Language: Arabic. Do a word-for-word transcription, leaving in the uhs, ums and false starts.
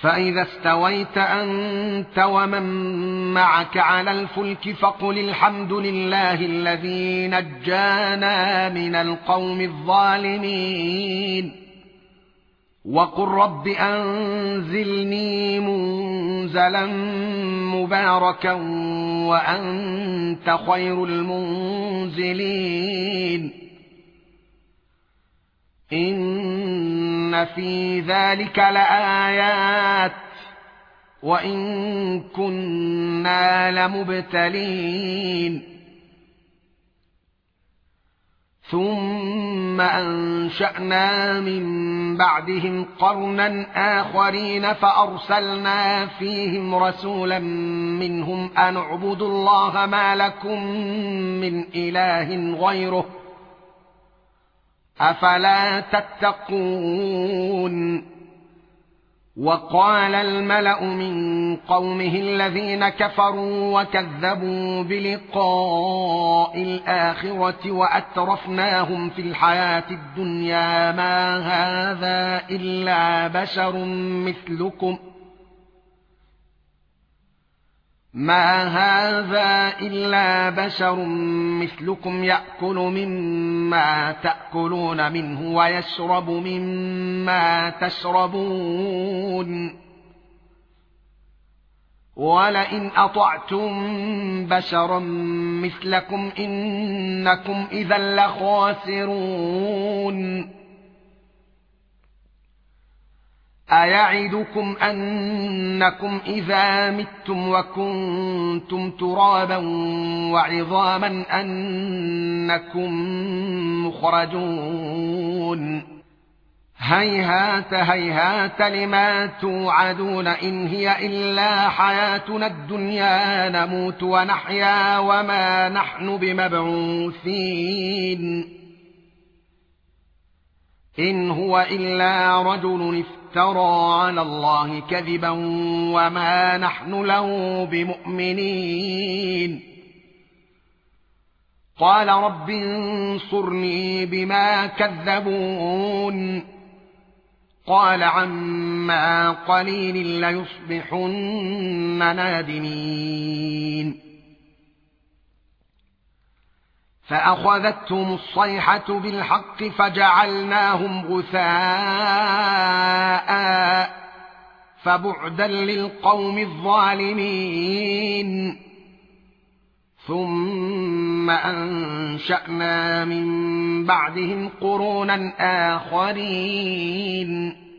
فإذا استويت أنت ومن معك على الفلك فقل الحمد لله الذي نجانا من القوم الظالمين وقل رب أنزلني منزلا مباركا وأنت خير المنزلين إن في ذلك لآيات وإن كنا لمبتلين ثم أنشأنا من بعدهم قرنا آخرين فأرسلنا فيهم رسولا منهم أن اعبدوا الله ما لكم من إله غيره أفلا تتقون وقال الملأ من قومه الذين كفروا وكذبوا بلقاء الآخرة وأترفناهم في الحياة الدنيا ما هذا إلا بشر مثلكم ما هذا إلا بشر مثلكم يأكل مما تأكلون منه ويشرب مما تشربون ولئن أطعتم بشرا مثلكم إنكم إذا لخاسرون أيعدكم أنكم إذا متم وكنتم ترابا وعظاما أنكم مخرجون هيهات هيهات لما توعدون إن هي إلا حياتنا الدنيا نموت ونحيا وما نحن بمبعوثين إن هو إلا رجل افترى على الله كذبا وما نحن له بمؤمنين قال رب انصرني بما كذبون قال عما قليل ليصبحن نادمين فأخذتهم الصيحة بالحق فجعلناهم غثاء فبعدا للقوم الظالمين ثم أنشأنا من بعدهم قرونا آخرين